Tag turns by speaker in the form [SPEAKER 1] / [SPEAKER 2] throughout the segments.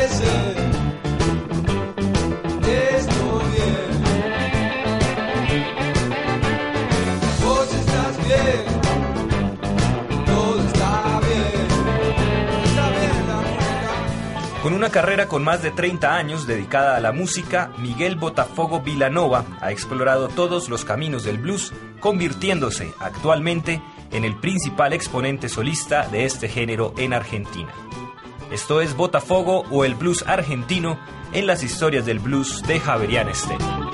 [SPEAKER 1] parece que estoy bien. Vos estás bien, todo está bien. Está bien la música.
[SPEAKER 2] Con una carrera con más de 30 años dedicada a la música, Miguel Botafogo Vilanova ha explorado todos los caminos del blues, convirtiéndose actualmente en el principal exponente solista de este género en Argentina. Esto es Botafogo o el blues argentino en las historias del blues de Javerian Estéreo.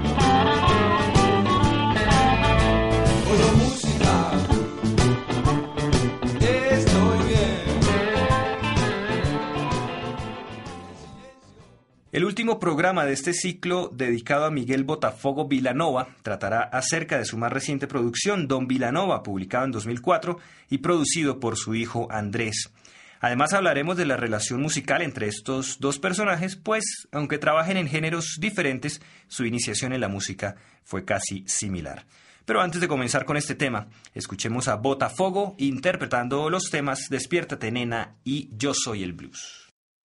[SPEAKER 2] El último programa de este ciclo, dedicado a Miguel Botafogo Vilanova, tratará acerca de su más reciente producción, Don Vilanova, publicado en 2004 y producido por su hijo Andrés. Además hablaremos de la relación musical entre estos dos personajes, pues, aunque trabajen en géneros diferentes, su iniciación en la música fue casi similar. Pero antes de comenzar con este tema, escuchemos a Botafogo interpretando los temas Despiértate Nena y Yo Soy el Blues.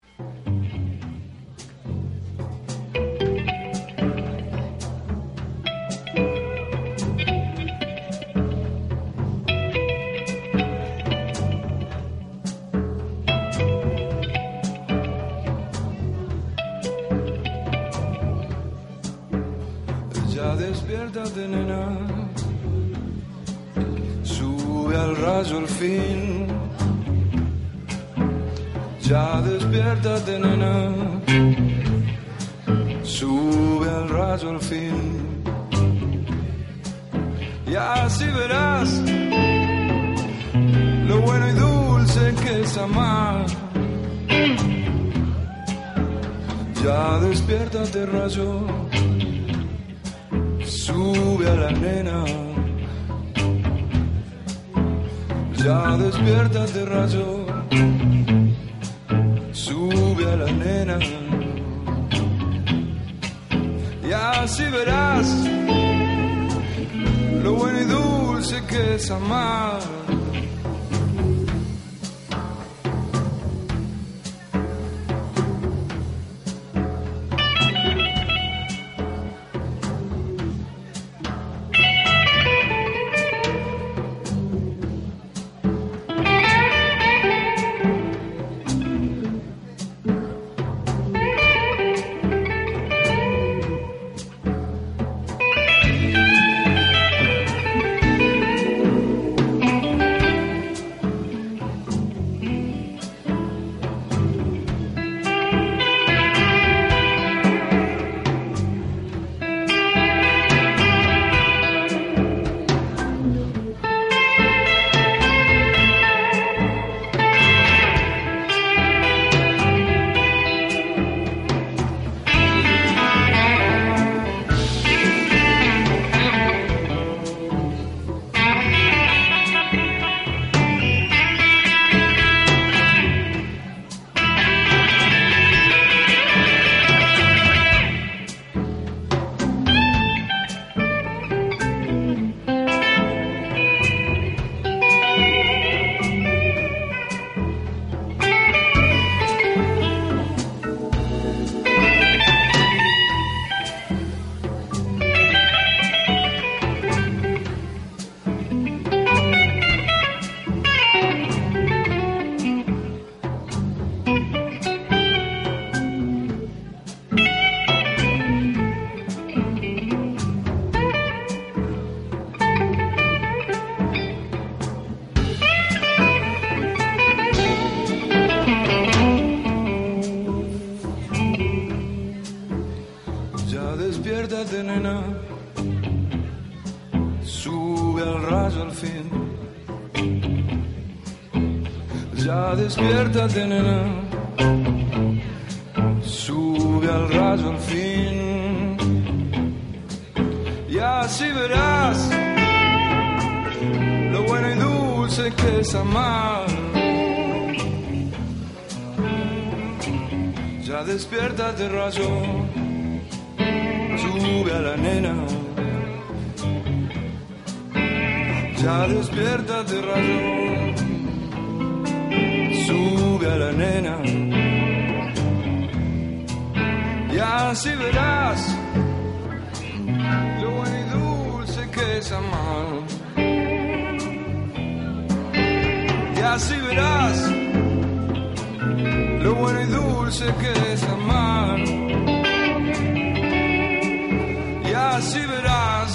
[SPEAKER 1] Despiértate, nena, sube al rayo al fin. Ya despiértate, nena, sube al rayo al fin. Y así verás lo bueno y dulce que es amar. Ya despiértate, rayo, sube a la nena. Ya despiértate, rayo, sube a la nena. Y así verás lo bueno y dulce que es amar. Despiértate, nena, sube al rayo al fin. Ya despiértate, nena, sube al rayo al fin. Y así verás lo bueno y dulce que es amar. Ya despiértate, rayo, sube a la nena. Ya despiértate, rayo, sube a la nena. así verás lo bueno y dulce que es amar. Y así verás lo bueno y dulce que es amar. Y así verás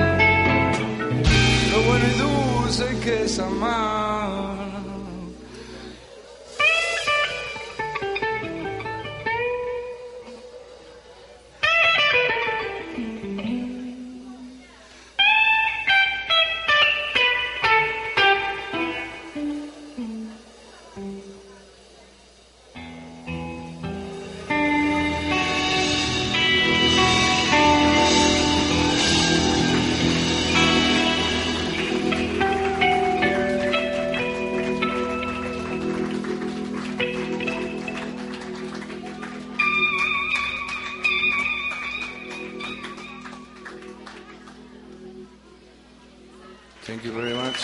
[SPEAKER 1] lo bueno y dulce que es amar. Thank you very much.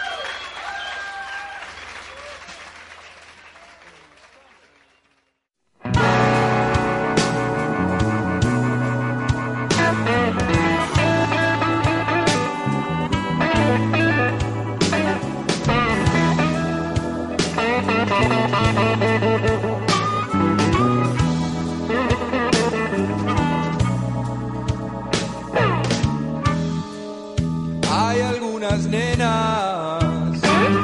[SPEAKER 1] Hay algunas nenas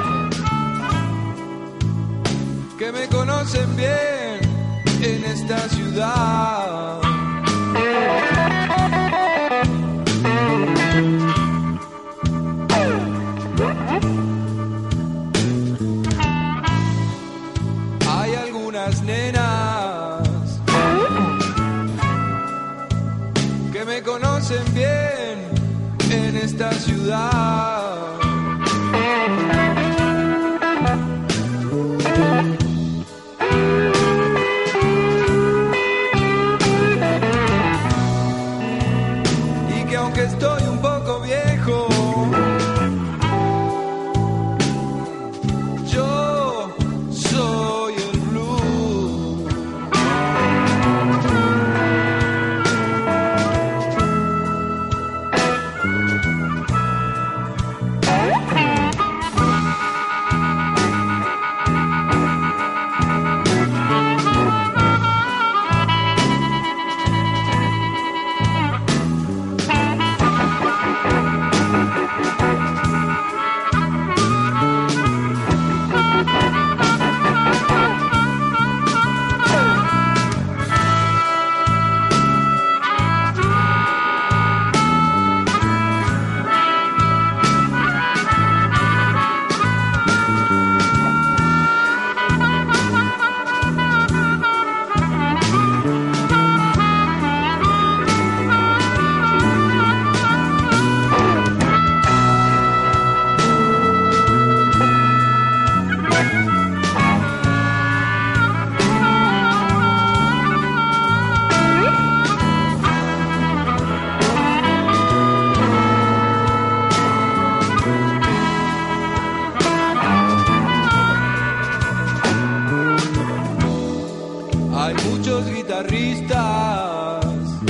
[SPEAKER 1] que me conocen bien en esta ciudad. Hay algunas nenas que me conocen bien en esta ciudad. Y que aunque estoy un poco viejo, yo soy el blues. Hay muchos guitarristas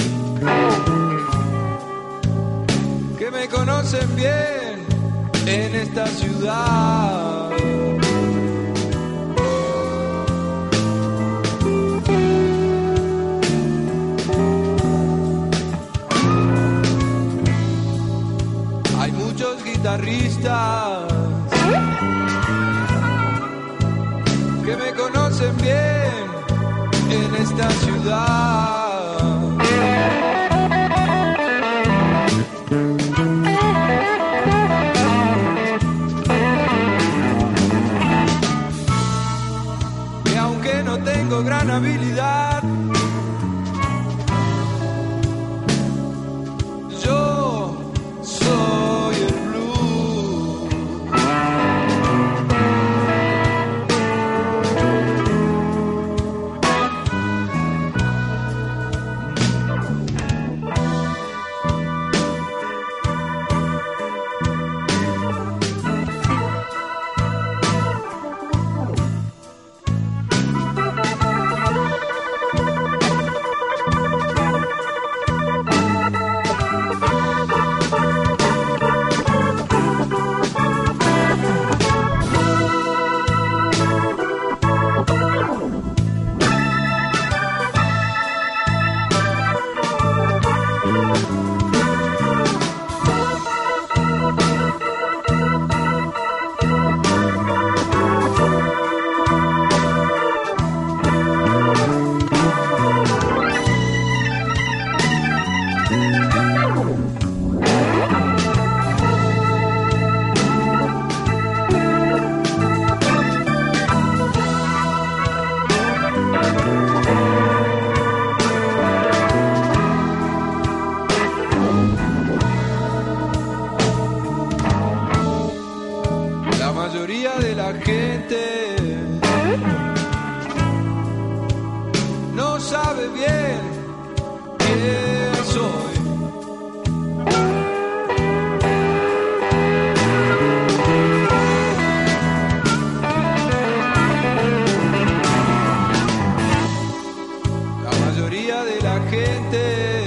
[SPEAKER 1] que me conocen bien en esta ciudad. Hay muchos guitarristas que me conocen bien en esta ciudad. Y aunque no tengo gran habilidad, yo soy el blues. no sabe bien quién soy. La mayoría de la gente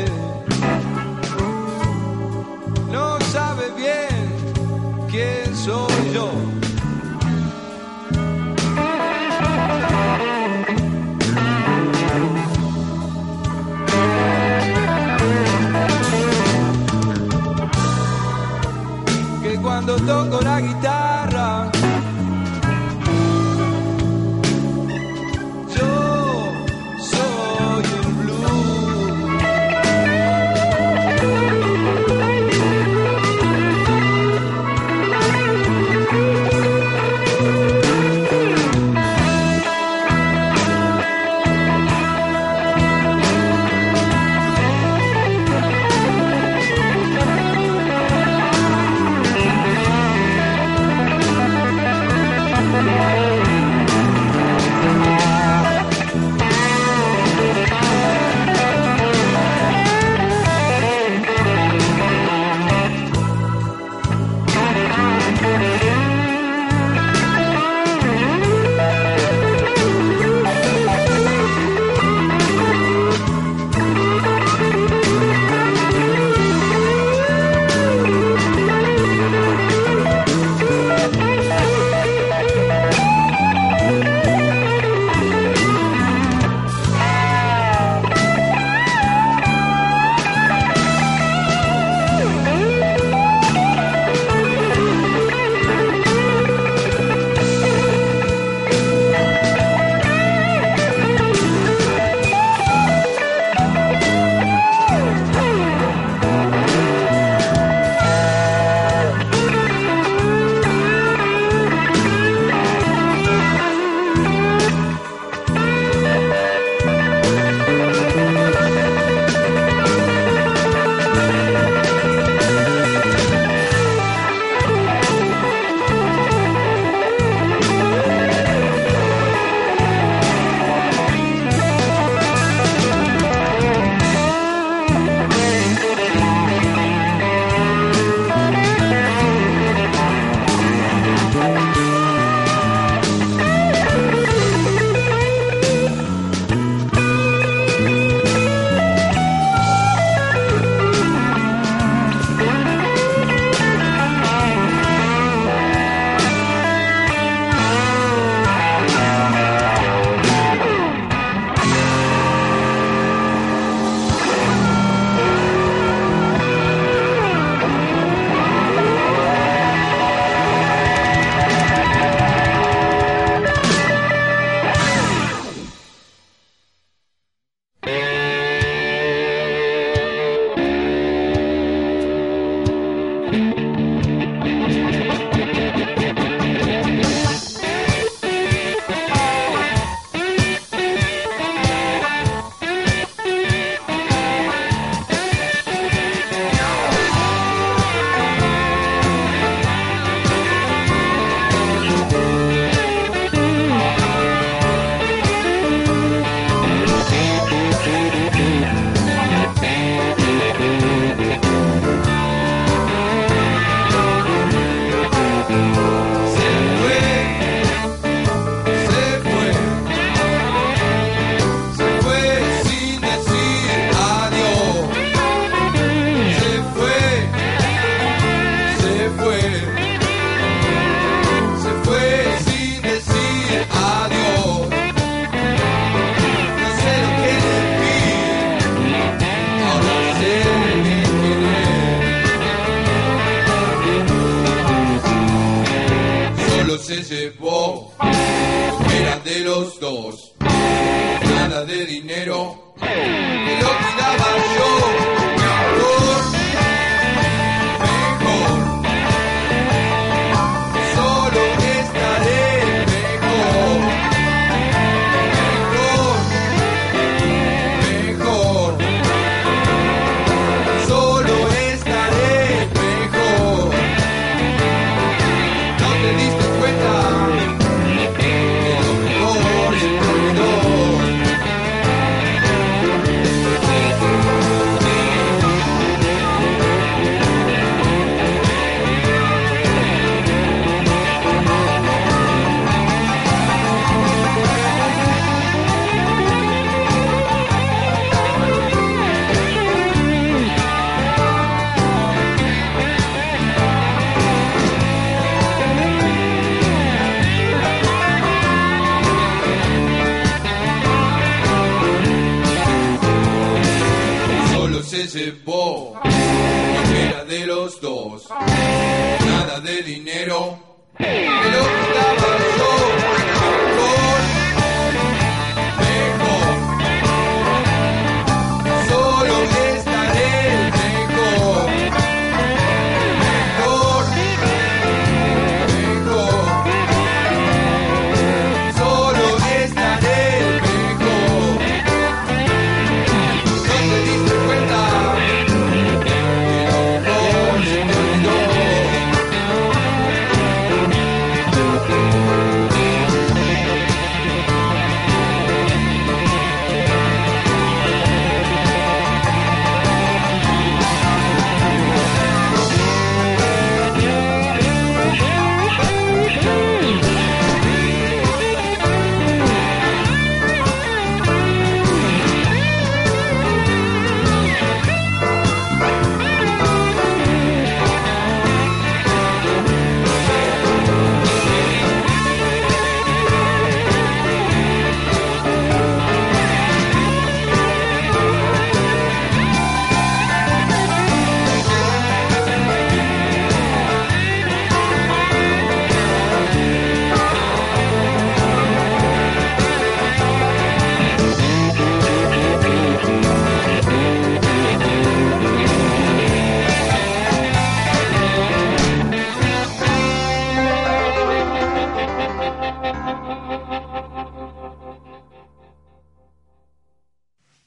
[SPEAKER 1] no sabe bien quién soy yo. Cuando toco la guitarra, yo soy el blues. se llevó, eran de los dos, nada de dinero, que lo tiraba yo, mejor, solo estaré mejor, solo estaré mejor. ¿No te diste cuenta que lo mejor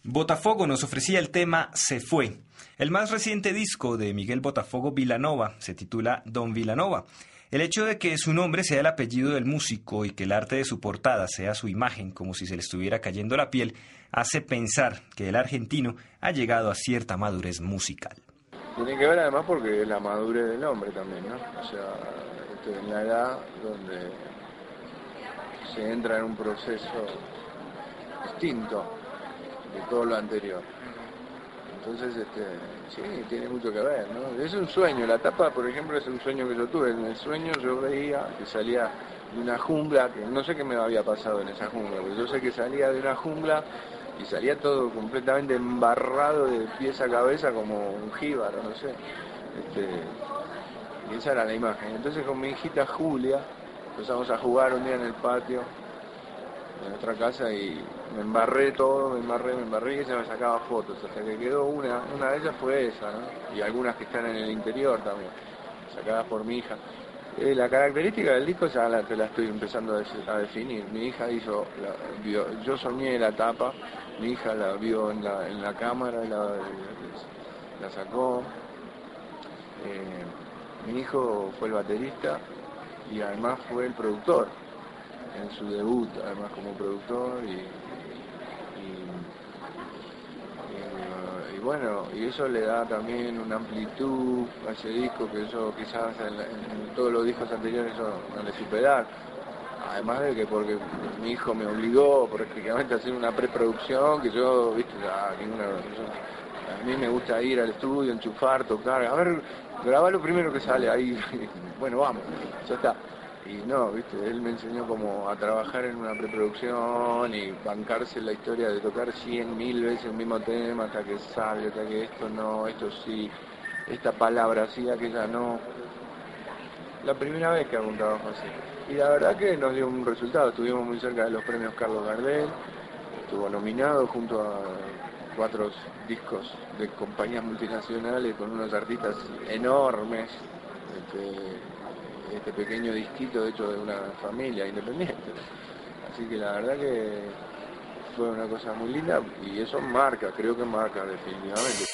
[SPEAKER 2] Botafogo nos ofrecía el tema Se Fue. El más reciente disco de Miguel Botafogo Vilanova se titula Don Vilanova. El hecho de que su nombre sea el apellido del músico y que el arte de su portada sea su imagen, como si se le estuviera cayendo la piel, hace pensar que el argentino ha llegado a cierta madurez musical.
[SPEAKER 3] Tiene que ver además porque es la madurez del hombre también, ¿no? O sea, en la edad donde se entra en un proceso distinto de todo lo anterior. Entonces, sí, tiene mucho que ver, ¿no? Es un sueño, la tapa, por ejemplo, es un sueño que yo tuve. En el sueño yo veía que salía de una jungla, que no sé qué me había pasado en esa jungla, pero yo sé que salía de una jungla y salía todo completamente embarrado de pies a cabeza como un jíbaro, no sé. Y esa era la imagen. Entonces con mi hijita Julia empezamos a jugar un día en el patio de nuestra casa y me embarré todo, me embarré y ella me sacaba fotos, hasta que quedó una de ellas fue esa, ¿no? Y algunas que están en el interior también, sacadas por mi hija. La característica del disco ya te la estoy empezando a definir. Mi hija yo soñé la tapa, mi hija la vio en la cámara y la sacó. Mi hijo fue el baterista y además fue el productor en su debut, además como productor y bueno, y eso le da también una amplitud a ese disco que yo quizás en todos los discos anteriores yo no le supe dar. Además de que porque mi hijo me obligó prácticamente a hacer una preproducción que yo, viste, a mí me gusta ir al estudio, enchufar, tocar, a ver, grabá lo primero que sale ahí, bueno, vamos, ya está. Y no, viste, él me enseñó como a trabajar en una preproducción y bancarse la historia de tocar 100.000 veces el mismo tema hasta que sale, hasta que esto no, esto sí, esta palabra sí, aquella no. La primera vez que hago un trabajo así. Y la verdad que nos dio un resultado, estuvimos muy cerca de los premios Carlos Gardel, estuvo nominado junto a 4 discos de compañías multinacionales con unos artistas enormes. Este pequeño disquito hecho de una familia independiente. Así que la verdad que fue una cosa muy linda y eso creo que marca definitivamente.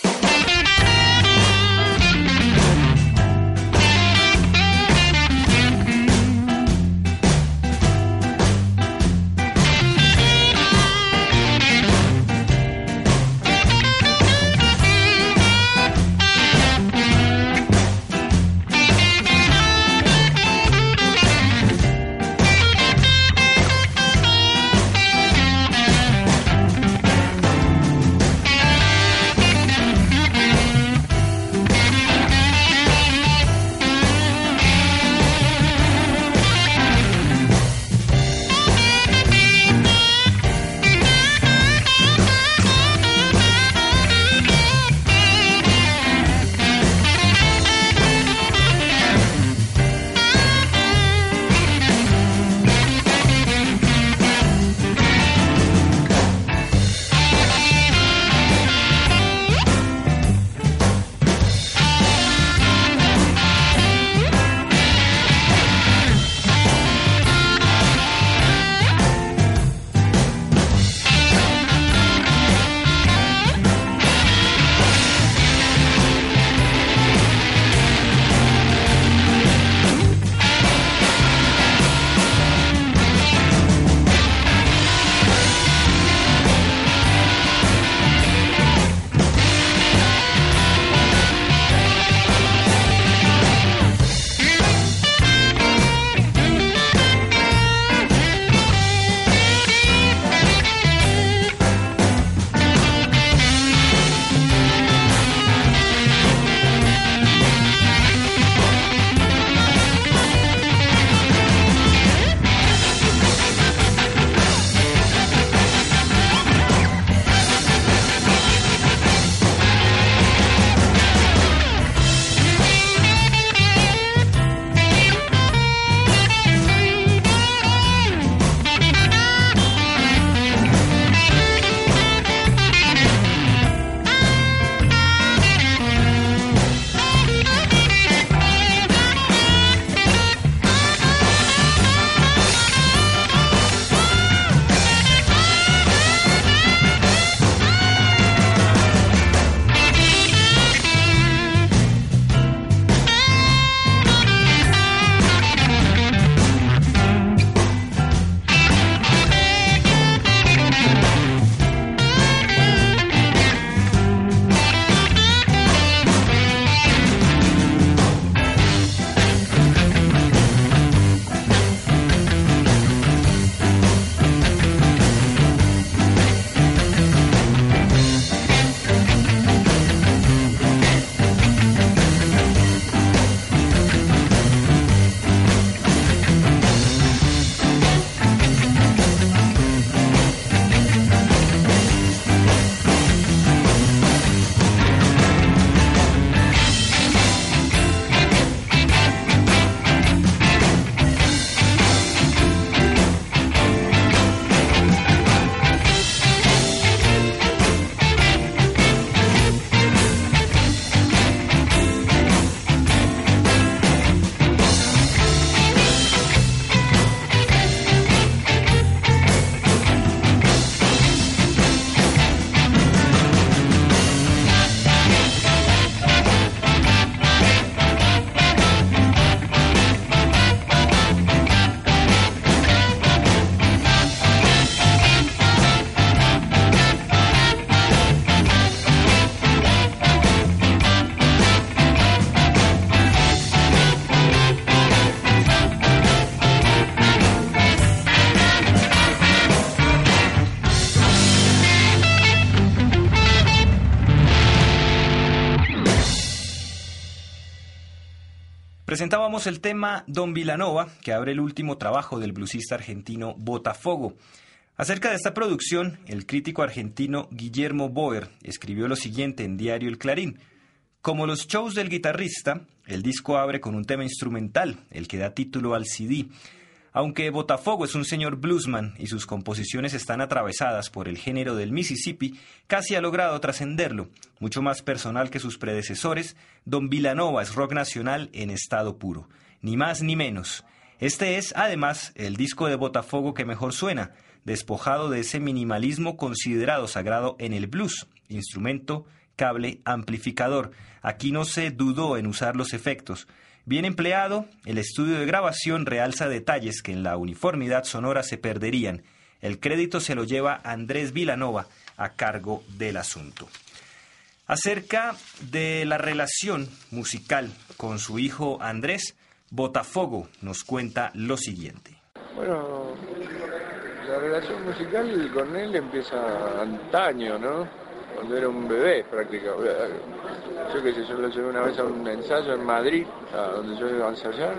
[SPEAKER 2] Presentábamos el tema Don Vilanova, que abre el último trabajo del bluesista argentino Botafogo. Acerca de esta producción, el crítico argentino Guillermo Boer escribió lo siguiente en Diario El Clarín. Como los shows del guitarrista, el disco abre con un tema instrumental, el que da título al CD. Aunque Botafogo es un señor bluesman y sus composiciones están atravesadas por el género del Mississippi, casi ha logrado trascenderlo. Mucho más personal que sus predecesores, Don Vilanova es rock nacional en estado puro. Ni más ni menos. Este es, además, el disco de Botafogo que mejor suena, despojado de ese minimalismo considerado sagrado en el blues, instrumento, cable, amplificador. Aquí no se dudó en usar los efectos. Bien empleado, el estudio de grabación realza detalles que en la uniformidad sonora se perderían. El crédito se lo lleva Andrés Vilanova a cargo del asunto. Acerca de la relación musical con su hijo Andrés, Botafogo nos cuenta lo siguiente.
[SPEAKER 3] Bueno, la relación musical con él empieza antaño, ¿no? Cuando era un bebé prácticamente. Yo qué sé, yo lo llevé una vez a un ensayo en Madrid, a donde yo iba a ensayar.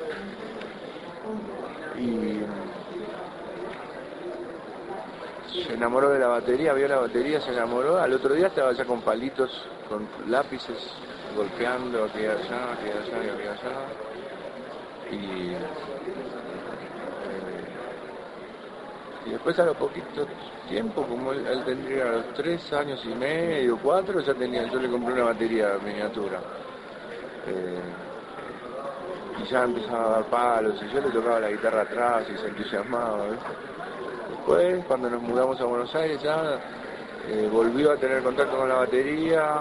[SPEAKER 3] Y se enamoró de la batería, vio la batería, se enamoró. Al otro día estaba ya con palitos, con lápices, golpeando aquí y allá, aquí y allá, aquí y allá. Y después a lo poquito tiempo, como él tendría los 3 años y medio, 4, yo le compré una batería miniatura. Y ya empezaba a dar palos, y yo le tocaba la guitarra atrás y se entusiasmaba, ¿ves? Después, cuando nos mudamos a Buenos Aires, ya volvió a tener contacto con la batería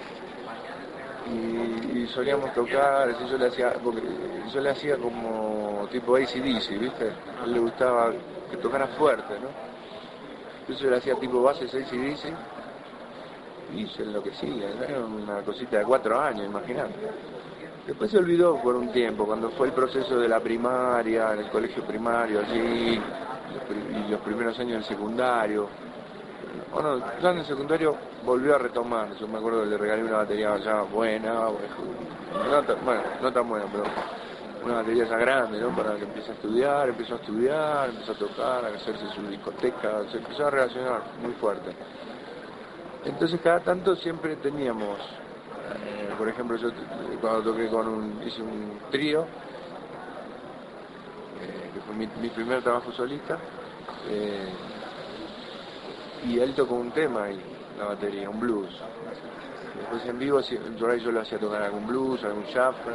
[SPEAKER 3] y solíamos tocar, así yo le hacía como tipo AC/DC, ¿viste? A él le gustaba que tocara fuerte, ¿no? Entonces yo le hacía tipo bases AC/DC y se enloquecía, ¿no? Era una cosita de 4 años, imagínate. Después se olvidó por un tiempo, cuando fue el proceso de la primaria, en el colegio primario, allí, y los primeros años del secundario. Bueno, ya en el secundario volvió a retomar. Yo me acuerdo que le regalé una batería ya buena, no tan buena, pero una batería ya grande, ¿no? Para que empiece a estudiar, empezó a tocar, a hacerse su discoteca, se empezó a relacionar muy fuerte. Entonces cada tanto siempre teníamos, por ejemplo, yo cuando toqué hice un trío, que fue mi primer trabajo solista, y él tocó un tema ahí, la batería, un blues. Después en vivo yo le hacía tocar algún blues, algún shuffle.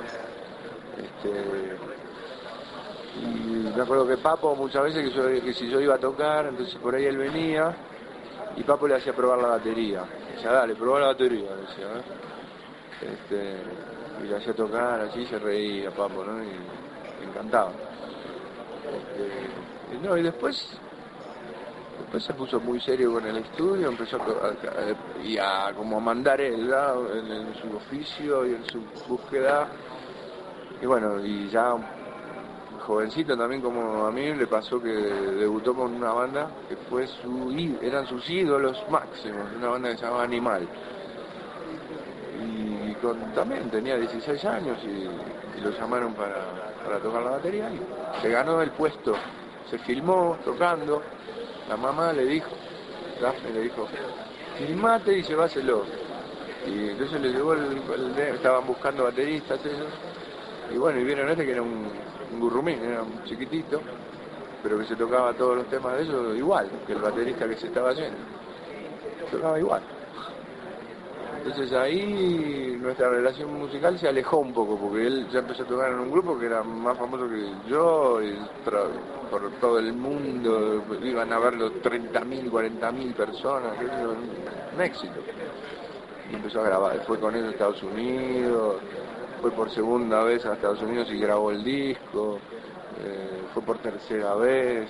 [SPEAKER 3] Y me acuerdo que Papo muchas veces que si yo iba a tocar, entonces por ahí él venía y Papo le hacía probar la batería. Decía, dale, probá la batería, decía, y le hacía tocar así, se reía Papo, ¿no? Y me encantaba. Y después se puso muy serio con el estudio, empezó a como a mandar él, ¿no? en su oficio y en su búsqueda. Y bueno, y ya jovencito también como a mí le pasó que debutó con una banda que eran sus ídolos máximos, una banda que se llamaba Animal. Y también tenía 16 años y lo llamaron para tocar la batería y se ganó el puesto, se filmó tocando. La mamá Daphne le dijo, filmate y lleváselo. Y entonces le llevó estaban buscando bateristas ellos. Y bueno, y vieron que era un gurrumín, era un chiquitito, pero que se tocaba todos los temas de ellos igual que el baterista que se estaba yendo. Tocaba igual. Entonces ahí nuestra relación musical se alejó un poco, porque él ya empezó a tocar en un grupo que era más famoso que yo, y por todo el mundo, iban a verlo 30.000, 40.000 personas, que era un éxito. Y empezó a grabar, fue con él a Estados Unidos, fue por segunda vez a Estados Unidos y grabó el disco, fue por tercera vez.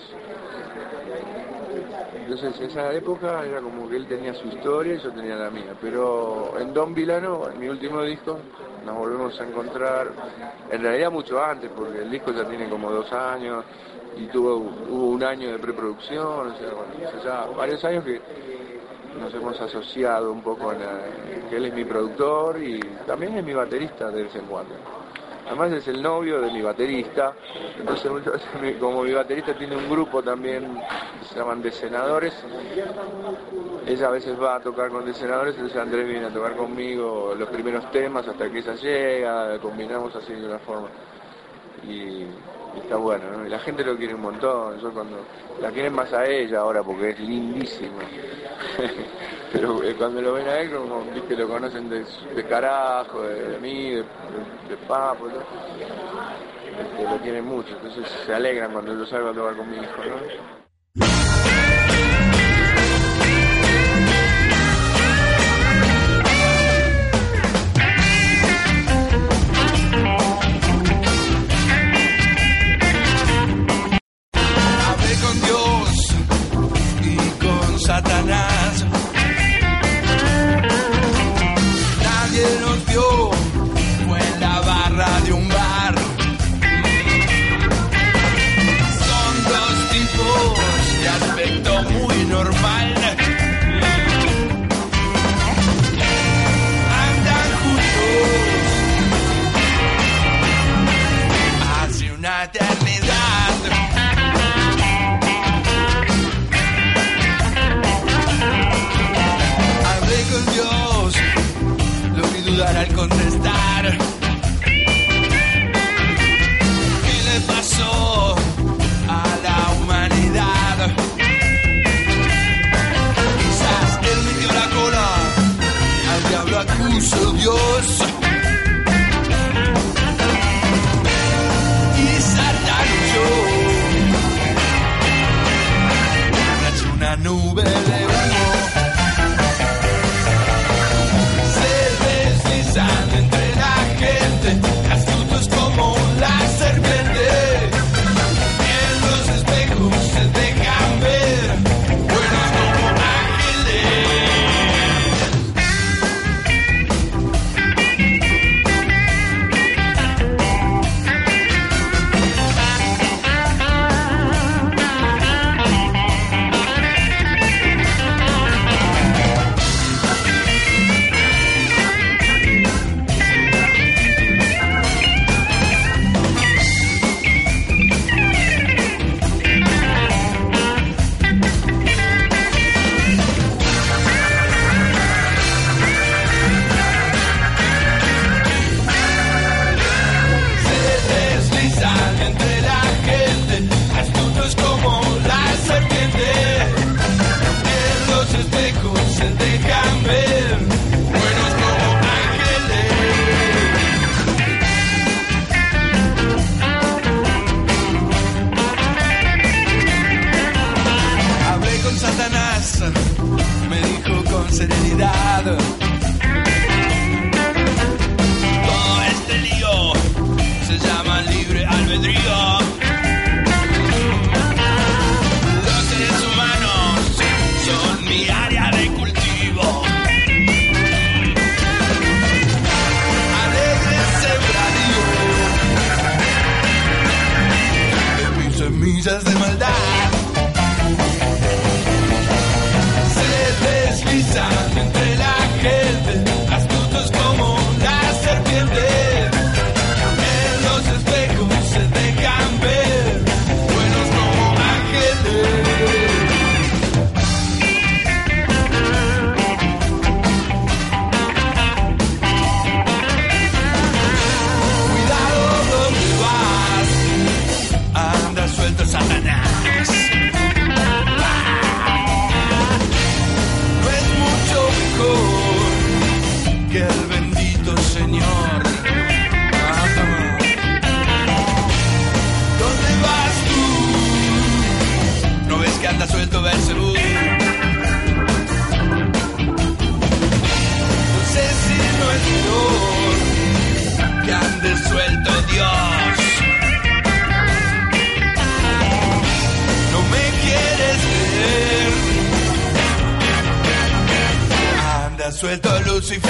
[SPEAKER 3] Entonces esa época era como que él tenía su historia y yo tenía la mía, pero en Don Vilanova, en mi último disco, nos volvemos a encontrar, en realidad mucho antes, porque el disco ya tiene como 2 años y hubo 1 año de preproducción, o sea, bueno, ya varios años que nos hemos asociado un poco que él es mi productor y también es mi baterista de vez en cuando. Además es el novio de mi baterista, entonces muchas veces como mi baterista tiene un grupo también, se llaman Desenadores, ella a veces va a tocar con Desenadores, entonces Andrés viene a tocar conmigo los primeros temas hasta que ella llega, combinamos así de una forma. Y está bueno, ¿no? Y la gente lo quiere un montón, yo cuando la quieren más a ella ahora porque es lindísima. Pero cuando lo ven a él, como viste, lo conocen de carajo, de mí, de papo, ¿no? Lo quieren mucho, entonces se alegran cuando yo salgo a tocar con mi hijo, ¿no?
[SPEAKER 1] Satanás, nadie nos vio, fue en la barra de un bar. Son dos tipos de aspecto muy normal, andan juntos hace una eternidad. Dios, lo vi dudar al contestar. ¿Qué le pasó a la humanidad? Quizás él metió la cola, al diablo acuso Dios. Y Satán yo, tras una nube de humo. Entre la gente, astutos como la serpiente, en los espejos se dejan ver, buenos como me dijo con serenidad: todo este lío se llama libre albedrío. Los seres humanos son mi área de cultivo. Alegre sembradío de mis semillas de maldad. Entre la gente, astutos como la serpiente, en los espejos se dejan ver, buenos como ángeles. Cuidado donde vas, anda suelto Satanás. Que el bendito Señor. ¿Dónde vas tú? ¿No ves que anda suelto Belcebú? No sé si no es Dios que ande suelto Dios. No me quieres creer. Suelto Lucifer.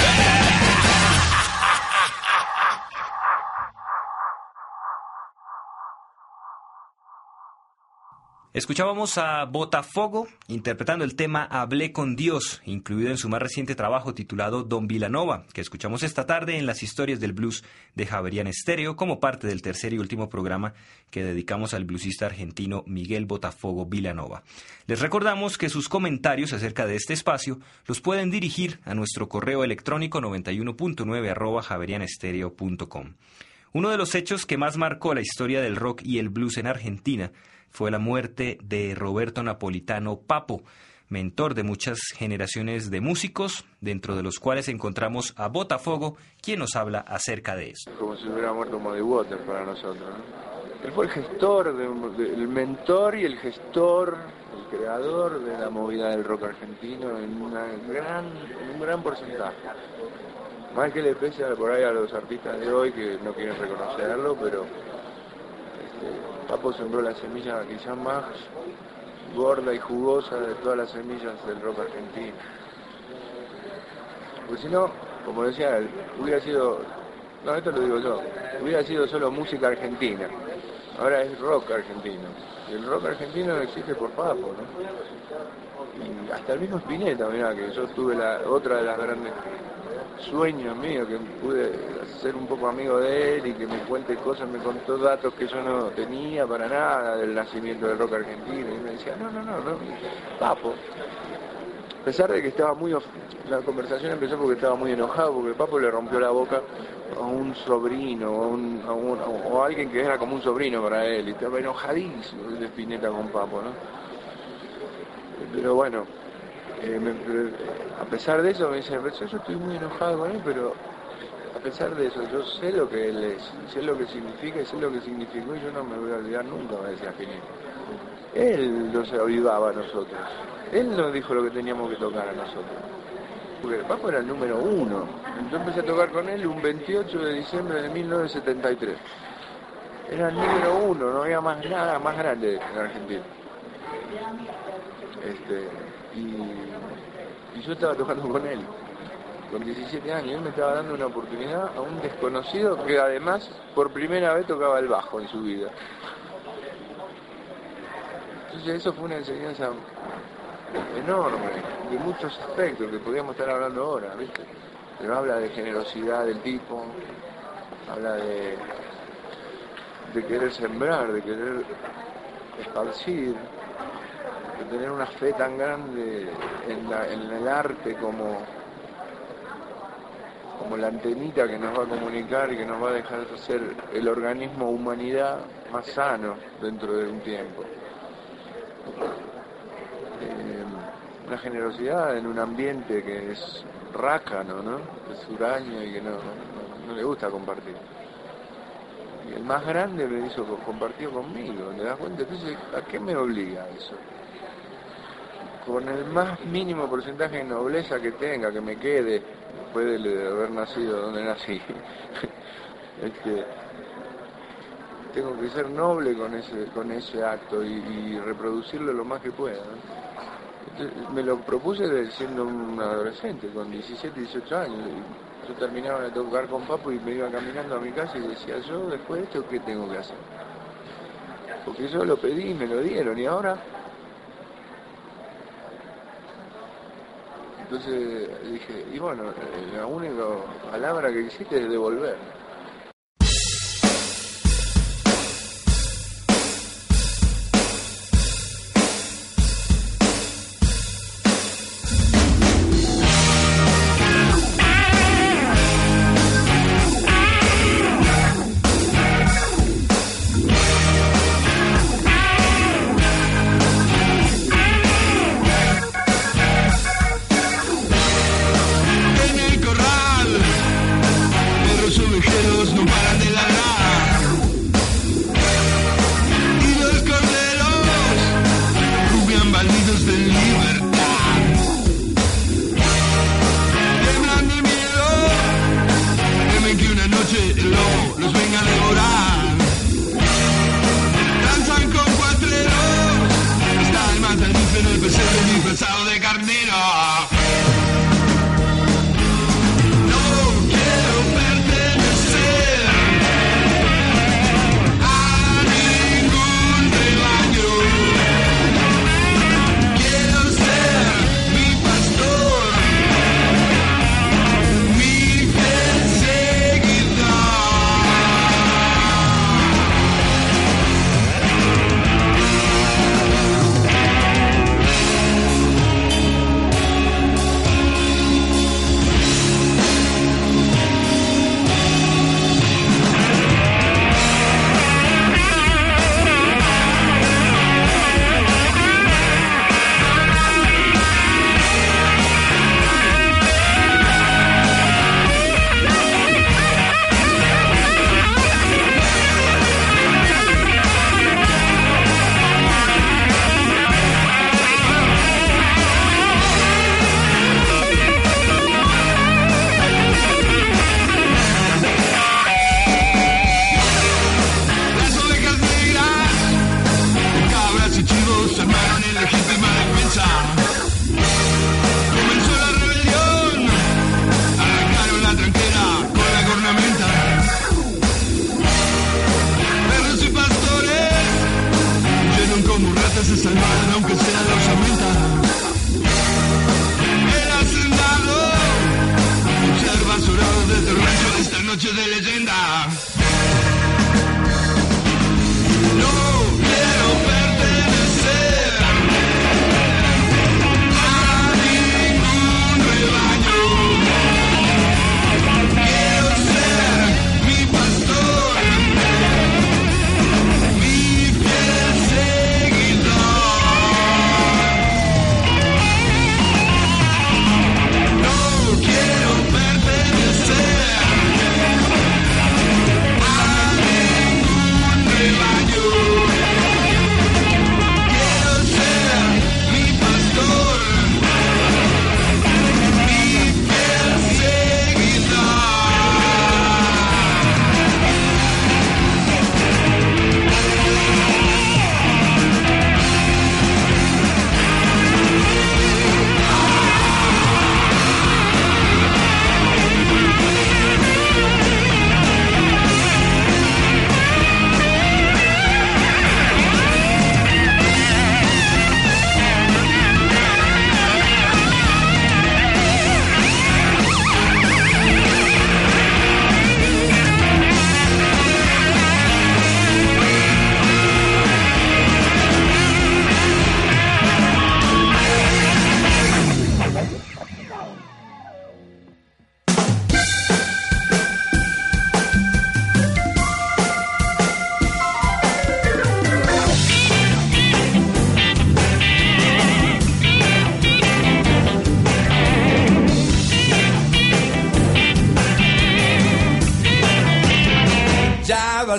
[SPEAKER 2] Escuchábamos a Botafogo interpretando el tema Hablé con Dios, incluido en su más reciente trabajo titulado Don Vilanova, que escuchamos esta tarde en las historias del blues de Javerian Estéreo como parte del tercer y último programa que dedicamos al bluesista argentino Miguel Botafogo Vilanova. Les recordamos que sus comentarios acerca de este espacio los pueden dirigir a nuestro correo electrónico 91.9@javerianestereo.com. Uno de los hechos que más marcó la historia del rock y el blues en Argentina fue la muerte de Roberto Napolitano Papo, mentor de muchas generaciones de músicos, dentro de los cuales encontramos a Botafogo, quien nos habla acerca de eso.
[SPEAKER 3] Como si hubiera muerto Muddy Waters para nosotros, ¿no? Él fue el gestor, el mentor y el gestor, el creador de la movida del rock argentino en un gran porcentaje. Más que le pese por ahí a los artistas de hoy que no quieren reconocerlo, pero Papo sembró la semilla quizás más gorda y jugosa de todas las semillas del rock argentino. Porque si no, como decía él, hubiera sido, no, esto lo digo yo, hubiera sido solo música argentina. Ahora es rock argentino. Y el rock argentino existe por Papo, ¿no? Y hasta el mismo Spinetta, mirá, que yo tuve otra de las grandes sueños míos, que pude ser un poco amigo de él y que me cuente cosas, me contó datos que yo no tenía para nada del nacimiento del rock argentino, y me decía, no, Papo, a pesar de que estaba la conversación empezó porque estaba muy enojado, porque Papo le rompió la boca a un sobrino, o a alguien que era como un sobrino para él, y estaba enojadísimo de Spinetta con Papo, ¿no? Pero bueno, a pesar de eso me dice, yo estoy muy enojado con él, pero a pesar de eso yo sé lo que él es, sé lo que significa y sé lo que significó, y yo no me voy a olvidar nunca, me decía Spinetta. Él nos avivaba a nosotros, él nos dijo lo que teníamos que tocar a nosotros, porque el Papo era el número 1. Yo empecé a tocar con él un 28 de diciembre de 1973, era el número 1, no había más nada más grande en Argentina. Y yo estaba tocando con él, con 17 años, él me estaba dando una oportunidad a un desconocido que además por primera vez tocaba el bajo en su vida. Entonces eso fue una enseñanza enorme, de muchos aspectos que podíamos estar hablando ahora, ¿viste? Pero habla de generosidad del tipo, habla de querer sembrar, de querer esparcir, de tener una fe tan grande en el arte como la antenita que nos va a comunicar y que nos va a dejar ser el organismo humanidad más sano dentro de un tiempo. Una generosidad en un ambiente que es rácano, ¿no? Es huraño y que no le gusta compartir. Y el más grande me hizo compartir conmigo, ¿te das cuenta? Entonces, ¿a qué me obliga eso? Con el más mínimo porcentaje de nobleza que tenga, que me quede, después de haber nacido donde nací, tengo que ser noble con ese acto y reproducirlo lo más que pueda, ¿no? Entonces, me lo propuse siendo un adolescente, con 17, 18 años. Yo terminaba de tocar con Papo y me iba caminando a mi casa y decía, yo después de esto, ¿qué tengo que hacer? Porque yo lo pedí y me lo dieron, y ahora... Entonces dije, y bueno, la única palabra que existe es devolver.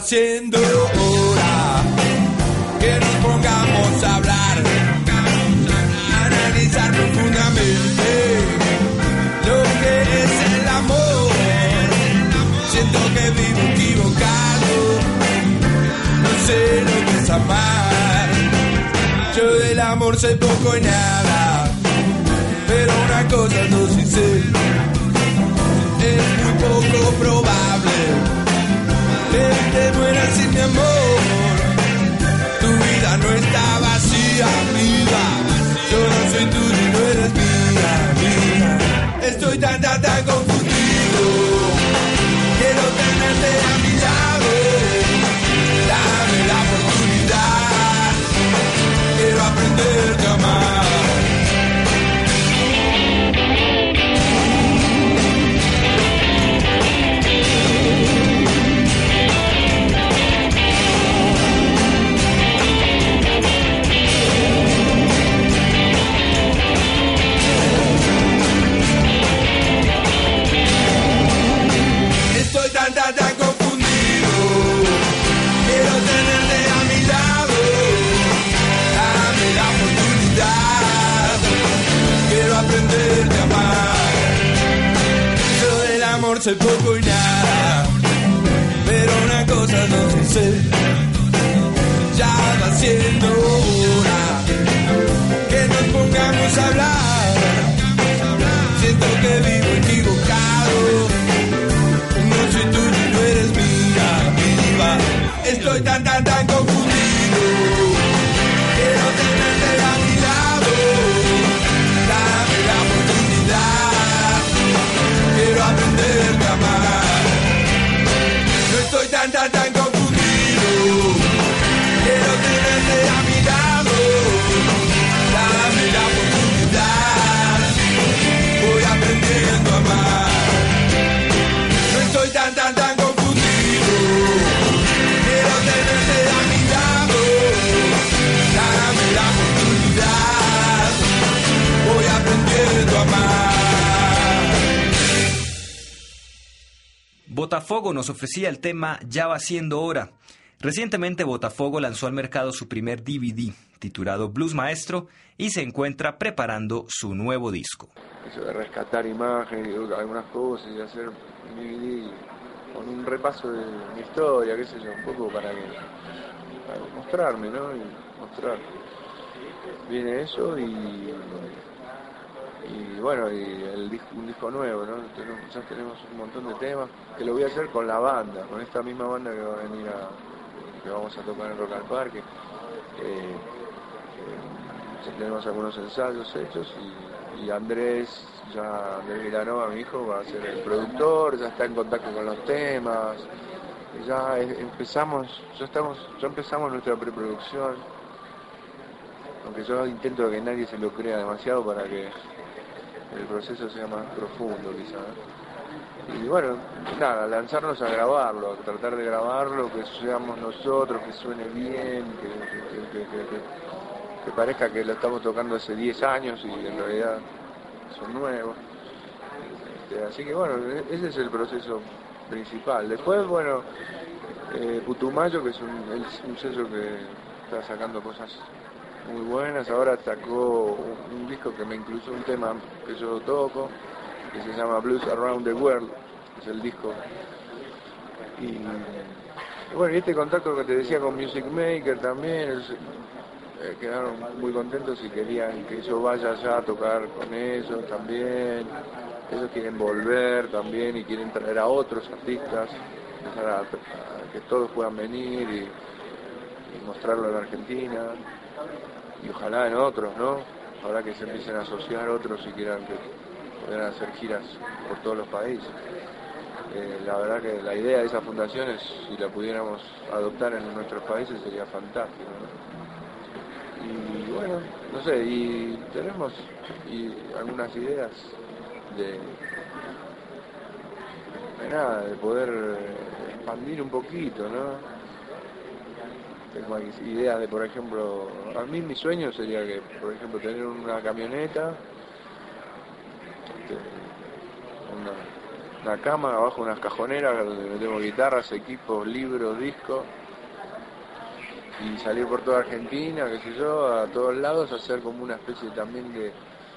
[SPEAKER 1] siendo hora que nos pongamos a hablar, a analizar profundamente lo que es el amor. Siento que vivo equivocado, no sé lo que es amar. Yo del amor sé poco y nada, pero una cosa no sí sé, es muy poco probable que te mueras sin mi amor. Tu vida no está vacía, viva. Yo no soy tuyo y no eres mía, mía. Estoy tan confundido. Quiero tenerte a mi lado. Dame la oportunidad. Quiero aprenderte a amar. Tan confundido. Quiero tenerte a mi lado. Dame la oportunidad. Quiero aprenderte a amar. Yo del amor sé poco y nada, pero una cosa no sé, ya va siendo hora que nos pongamos a hablar. Siento que vivo equivocado. No soy tuyo y no eres mía, viva. Estoy tan confundido. Quiero tenerte a mi lado. Dame la oportunidad. Quiero aprenderte a amar. No estoy tan confundido. Quiero tenerte a mi lado. Dame la oportunidad. Voy aprendiendo a amar. Estoy tan confundido. Quiero tenerte a mi lado. Dame la oportunidad. Voy aprendiendo a amar.
[SPEAKER 2] Botafogo nos ofrecía el tema Ya va siendo hora. Recientemente Botafogo lanzó al mercado su primer DVD, titulado Blues Maestro, y se encuentra preparando su nuevo disco.
[SPEAKER 3] Eso de rescatar imágenes y algunas cosas y hacer un DVD con un repaso de mi historia, qué sé yo, un poco para mostrarme, ¿no? Y mostrar. Viene eso y bueno, y un disco nuevo, ¿no? Ya tenemos un montón de temas que lo voy a hacer con la banda, con esta misma banda que va a venir que vamos a tocar en Rock al Parque. Ya tenemos algunos ensayos hechos y Andrés Vilanova, mi hijo, va a ser el productor, ya está en contacto con los temas, ya empezamos nuestra preproducción, aunque yo intento que nadie se lo crea demasiado para que el proceso sea más profundo quizás. Y bueno, nada, lanzarnos a grabarlo, a tratar de grabarlo, que seamos nosotros, que suene bien, que parezca que lo estamos tocando hace 10 años y en realidad son nuevos. Así que bueno, ese es el proceso principal. Después, bueno, Putumayo, que es un sello que está sacando cosas muy buenas, ahora sacó un disco que me incluyó un tema que yo toco, que se llama Blues Around the World, es el disco. Y bueno, y este contacto que te decía con Music Maker también, quedaron muy contentos y querían que yo vaya allá a tocar con ellos también. Ellos quieren volver también y quieren traer a otros artistas, empezar a que todos puedan venir y mostrarlo en Argentina y ojalá en otros, ¿no? Ahora que se empiecen a asociar otros y quieran que puedan hacer giras por todos los países. La verdad que la idea de esas fundaciones, si la pudiéramos adoptar en nuestros países, sería fantástico, ¿no? Y bueno, no sé, y tenemos algunas ideas de poder expandir un poquito, ¿no? Tengo ideas de, por ejemplo, a mí mi sueño sería que, por ejemplo, tener una camioneta, una cama, abajo unas cajoneras donde tengo guitarras, equipos, libros, discos, y salir por toda Argentina, qué sé yo, a todos lados, hacer como una especie también de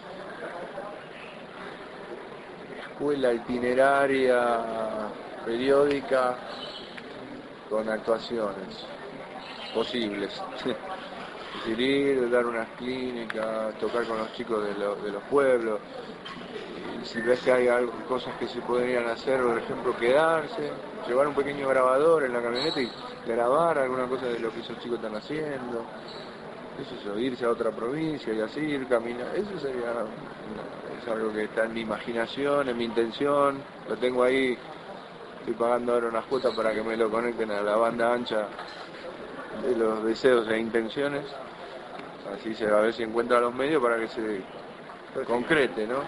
[SPEAKER 3] escuela itineraria, periódica, con actuaciones posibles. Es decir, ir, dar unas clínicas, tocar con los chicos de los pueblos. Y si ves que hay cosas que se podrían hacer, por ejemplo, quedarse, llevar un pequeño grabador en la camioneta y grabar alguna cosa de lo que esos chicos están haciendo. Eso, irse a otra provincia y así ir caminando. Eso sería, es algo que está en mi imaginación, en mi intención. Lo tengo ahí, estoy pagando ahora unas cuotas para que me lo conecten a la banda ancha de los deseos e intenciones. Así se va a ver si encuentra los medios para que se concrete, ¿no?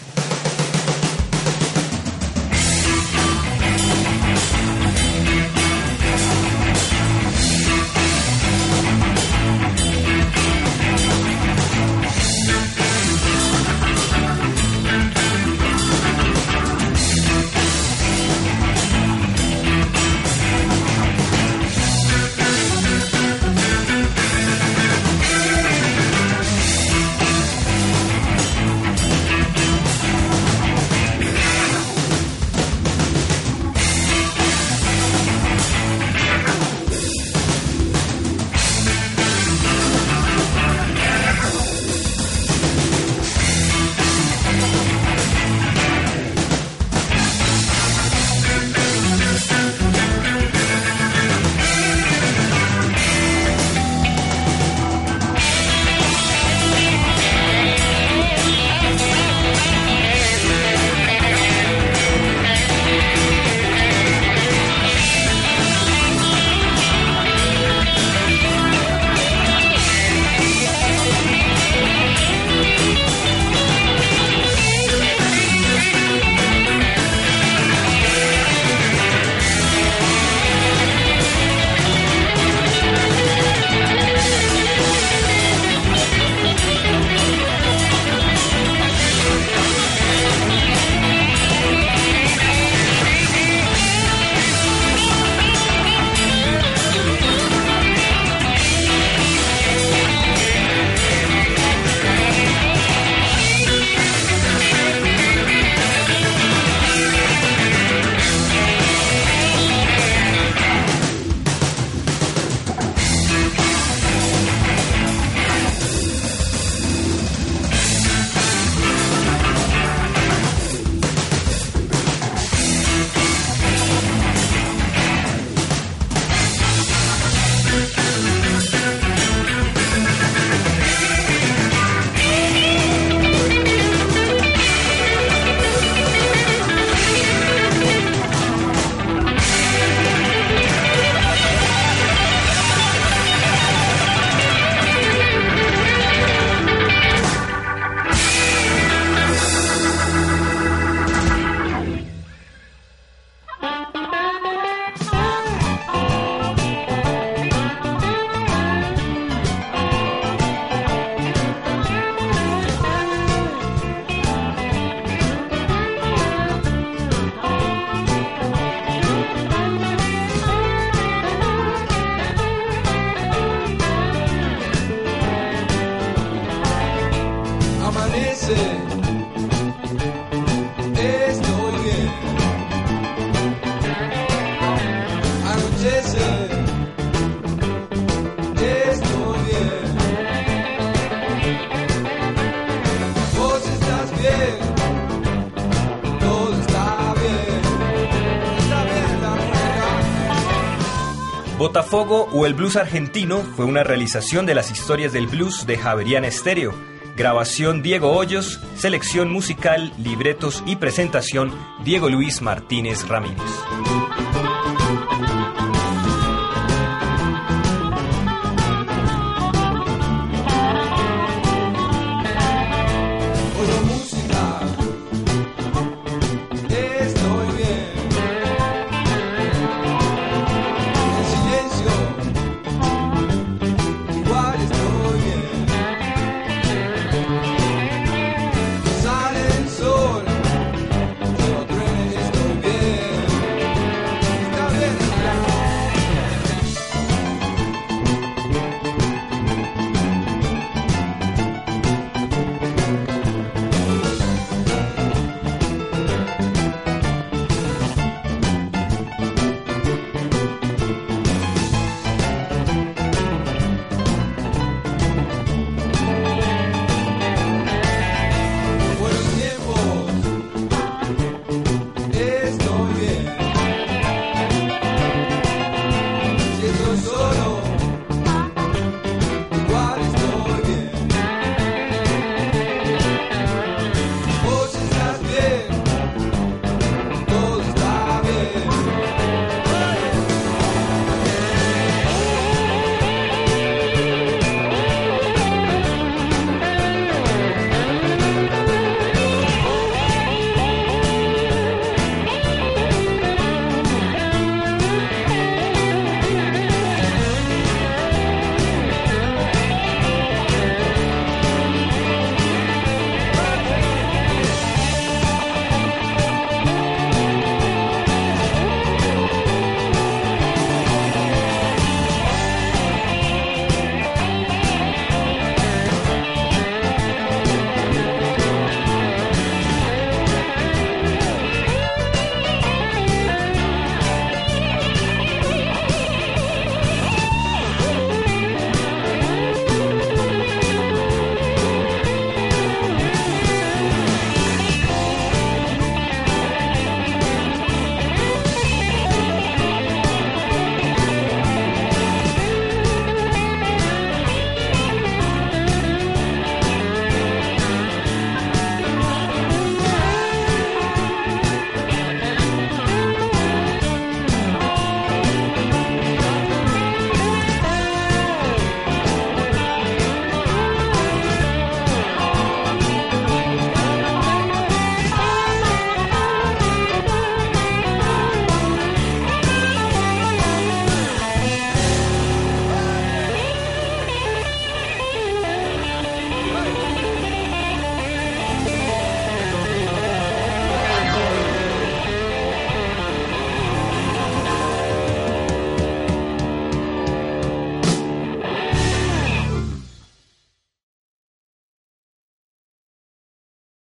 [SPEAKER 2] Botafogo o el blues argentino fue una realización de las historias del blues de Javeriana Estéreo. Grabación Diego Hoyos, selección musical, libretos y presentación Diego Luis Martínez Ramírez.